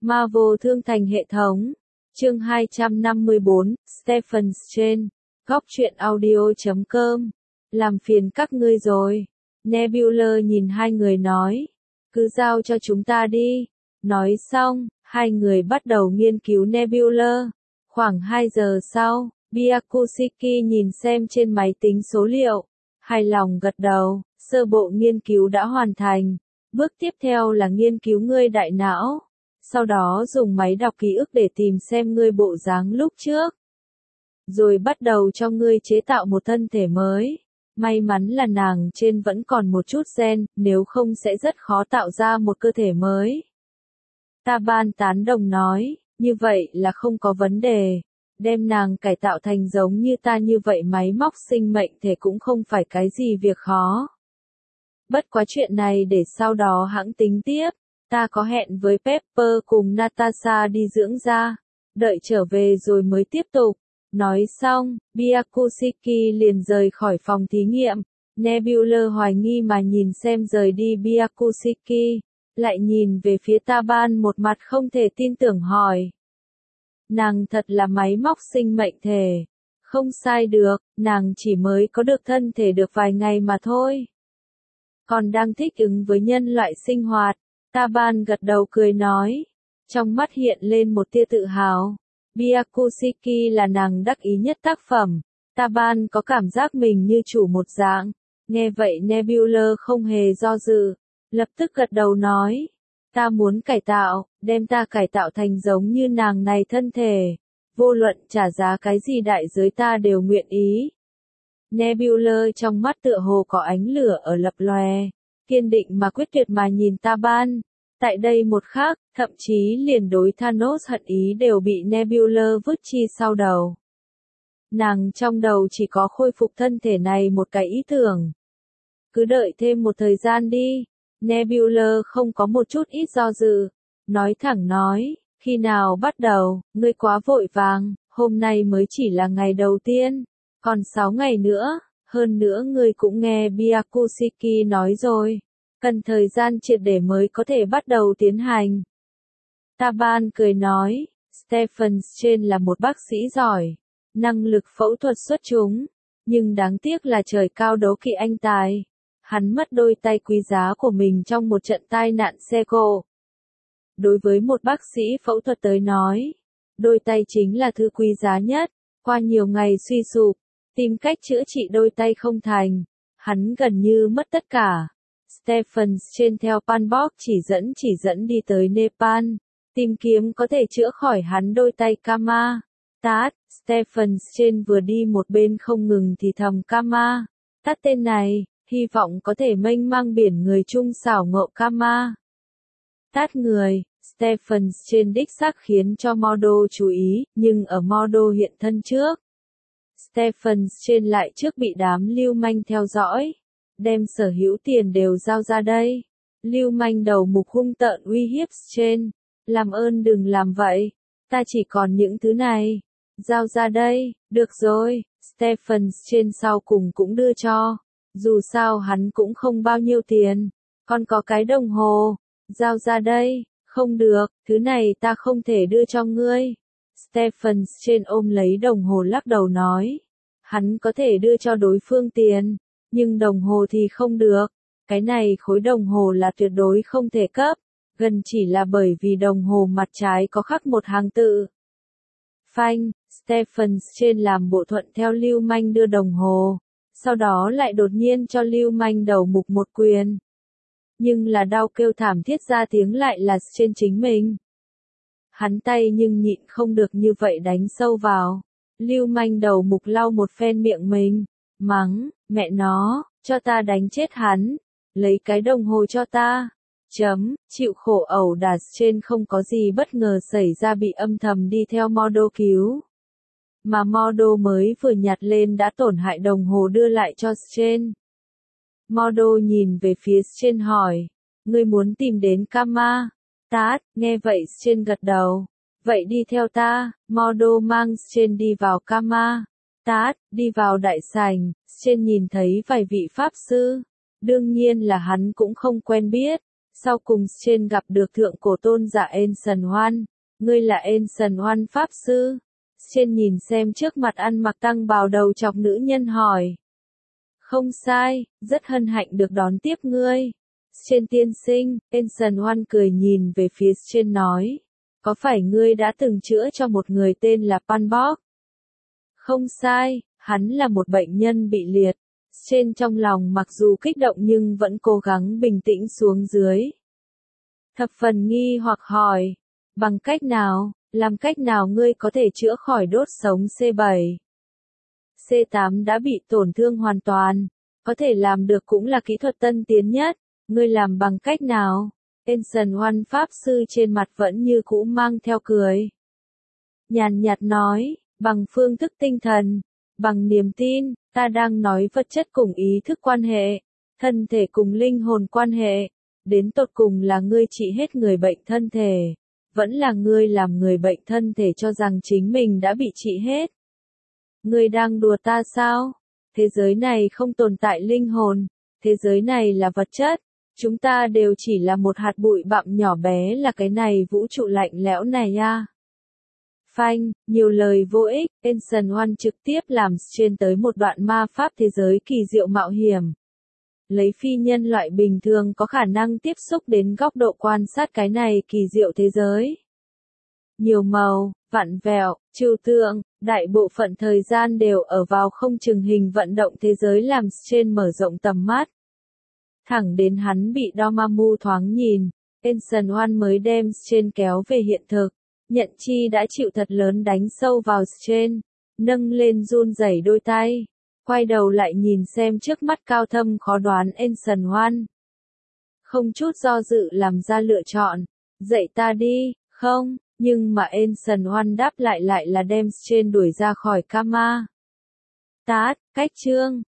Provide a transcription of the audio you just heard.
Marvel Thương Thành hệ thống. Chương 254, Stephen Strange. Góc truyện audio.com. Làm phiền các ngươi rồi. Nebula nhìn hai người nói. Cứ giao cho chúng ta đi. Nói xong, hai người bắt đầu nghiên cứu Nebula. Khoảng 2 giờ sau, Byakushiki nhìn xem trên máy tính số liệu. Hài lòng gật đầu, sơ bộ nghiên cứu đã hoàn thành. Bước tiếp theo là nghiên cứu ngươi đại não. Sau đó dùng máy đọc ký ức để tìm xem ngươi bộ dáng lúc trước. Rồi bắt đầu cho ngươi chế tạo một thân thể mới. May mắn là nàng trên vẫn còn một chút gen, nếu không sẽ rất khó tạo ra một cơ thể mới. Taban tán đồng nói, như vậy là không có vấn đề. Đem nàng cải tạo thành giống như ta như vậy máy móc sinh mệnh thể cũng không phải cái gì việc khó. Bất quá chuyện này để sau đó hãng tính tiếp. Ta có hẹn với Pepper cùng Natasha đi dưỡng da. Đợi trở về rồi mới tiếp tục. Nói xong, Byakushiki liền rời khỏi phòng thí nghiệm. Nebula hoài nghi mà nhìn xem rời đi Byakushiki. Lại nhìn về phía Taban một mặt không thể tin tưởng hỏi. Nàng thật là máy móc sinh mệnh thể. Không sai được, nàng chỉ mới có được thân thể được vài ngày mà thôi. Còn đang thích ứng với nhân loại sinh hoạt. Taban gật đầu cười nói. Trong mắt hiện lên một tia tự hào. Byakushiki là nàng đắc ý nhất tác phẩm. Taban có cảm giác mình như chủ một dạng. Nghe vậy Nebula không hề do dự. Lập tức gật đầu nói. Ta muốn cải tạo, đem ta cải tạo thành giống như nàng này thân thể. Vô luận trả giá cái gì đại giới ta đều nguyện ý. Nebula trong mắt tựa hồ có ánh lửa ở lập lòe. Kiên định mà quyết tuyệt mà nhìn Taban. Tại đây một khắc, thậm chí liền đối Thanos hận ý đều bị Nebula vứt chi sau đầu. Nàng trong đầu chỉ có khôi phục thân thể này một cái ý tưởng. Cứ đợi thêm một thời gian đi. Nebula không có một chút ít do dự. Nói thẳng nói, khi nào bắt đầu, ngươi quá vội vàng, hôm nay mới chỉ là ngày đầu tiên. Còn 6 ngày nữa, hơn nữa ngươi cũng nghe Byakushiki nói rồi. Cần thời gian triệt để mới có thể bắt đầu tiến hành. Taban cười nói, Stephen Strange là một bác sĩ giỏi, năng lực phẫu thuật xuất chúng, nhưng đáng tiếc là trời cao đố kỵ anh tài. Hắn mất đôi tay quý giá của mình trong một trận tai nạn xe cộ. Đối với một bác sĩ phẫu thuật tới nói, đôi tay chính là thứ quý giá nhất. Qua nhiều ngày suy sụp, tìm cách chữa trị đôi tay không thành, hắn gần như mất tất cả. Stephen Strange theo Panbok chỉ dẫn đi tới Nepal, tìm kiếm có thể chữa khỏi hắn đôi tay Kama. Tát, Stephen Strange vừa đi một bên không ngừng thì thầm Kama. Tát tên này, hy vọng có thể mênh mang biển người chung xảo ngộ Kama. Tát người, Stephen Strange đích xác khiến cho Mordo chú ý, nhưng ở Mordo hiện thân trước. Stephen Strange lại trước bị đám lưu manh theo dõi. Đem sở hữu tiền đều giao ra đây. Lưu manh đầu mục hung tợn uy hiếp Strange. Làm ơn đừng làm vậy. Ta chỉ còn những thứ này. Giao ra đây, được rồi. Stephen Strange sau cùng cũng đưa cho. Dù sao hắn cũng không bao nhiêu tiền. Còn có cái đồng hồ. Giao ra đây. Không được, thứ này ta không thể đưa cho ngươi. Stephen Strange ôm lấy đồng hồ lắc đầu nói. Hắn có thể đưa cho đối phương tiền. Nhưng đồng hồ thì không được. Cái này khối đồng hồ là tuyệt đối không thể cấp. Gần chỉ là bởi vì đồng hồ mặt trái có khắc một hàng tự. Phanh, Stephen Strange làm bộ thuận theo lưu manh đưa đồng hồ. Sau đó lại đột nhiên cho lưu manh đầu mục một quyền. Nhưng là đau kêu thảm thiết ra tiếng lại là Strange chính mình. Hắn tay nhưng nhịn không được như vậy đánh sâu vào. Lưu manh đầu mục lau một phen miệng mình. Mắng, mẹ nó, cho ta đánh chết hắn. Lấy cái đồng hồ cho ta. Chịu khổ ẩu đả trên không có gì bất ngờ xảy ra bị âm thầm đi theo Mordo cứu. Mà Mordo mới vừa nhặt lên đã tổn hại đồng hồ đưa lại cho Strange. Mordo nhìn về phía Strange hỏi. Ngươi muốn tìm đến Kama? Tát, nghe vậy Strange gật đầu. Vậy đi theo ta, Mordo mang Strange đi vào Kama. Tát, đi vào đại sảnh, Strange nhìn thấy vài vị pháp sư. Đương nhiên là hắn cũng không quen biết. Sau cùng trên gặp được thượng cổ tôn giả Ancient One. Ngươi là Ancient One Pháp Sư? Trên nhìn xem trước mặt ăn mặc tăng bào đầu chọc nữ nhân hỏi. Không sai, rất hân hạnh được đón tiếp ngươi. Trên tiên sinh, Ancient One cười nhìn về phía trên nói. Có phải ngươi đã từng chữa cho một người tên là Panbok? Không sai, hắn là một bệnh nhân bị liệt. Trên trong lòng mặc dù kích động nhưng vẫn cố gắng bình tĩnh xuống dưới. Thập phần nghi hoặc hỏi. Bằng cách nào, làm cách nào ngươi có thể chữa khỏi đốt sống C7? C8 đã bị tổn thương hoàn toàn. Có thể làm được cũng là kỹ thuật tân tiến nhất. Ngươi làm bằng cách nào? Ancient One Pháp Sư trên mặt vẫn như cũ mang theo cười. Nhàn nhạt nói, bằng phương thức tinh thần, bằng niềm tin, ta đang nói vật chất cùng ý thức quan hệ, thân thể cùng linh hồn quan hệ, đến tột cùng là ngươi trị hết người bệnh thân thể, vẫn là ngươi làm người bệnh thân thể cho rằng chính mình đã bị trị hết. Ngươi đang đùa ta sao? Thế giới này không tồn tại linh hồn, thế giới này là vật chất. Chúng ta đều chỉ là một hạt bụi bặm nhỏ bé là cái này vũ trụ lạnh lẽo này à. Phanh, nhiều lời vô ích, Ancient One trực tiếp làm trên tới một đoạn ma pháp thế giới kỳ diệu mạo hiểm. Lấy phi nhân loại bình thường có khả năng tiếp xúc đến góc độ quan sát cái này kỳ diệu thế giới. Nhiều màu, vặn vẹo, trừu tượng, đại bộ phận thời gian đều ở vào không chừng hình vận động thế giới làm trên mở rộng tầm mắt. Thẳng đến hắn bị Dormammu thoáng nhìn, Ancient One mới đem trên kéo về hiện thực. Nhận chi đã chịu thật lớn đánh sâu vào trên, nâng lên run rẩy đôi tay, quay đầu lại nhìn xem trước mắt cao thâm khó đoán Ancient One. Không chút do dự làm ra lựa chọn, dạy ta đi, không, nhưng mà Ancient One đáp lại là đem trên đuổi ra khỏi Kama. Tát, cách chương.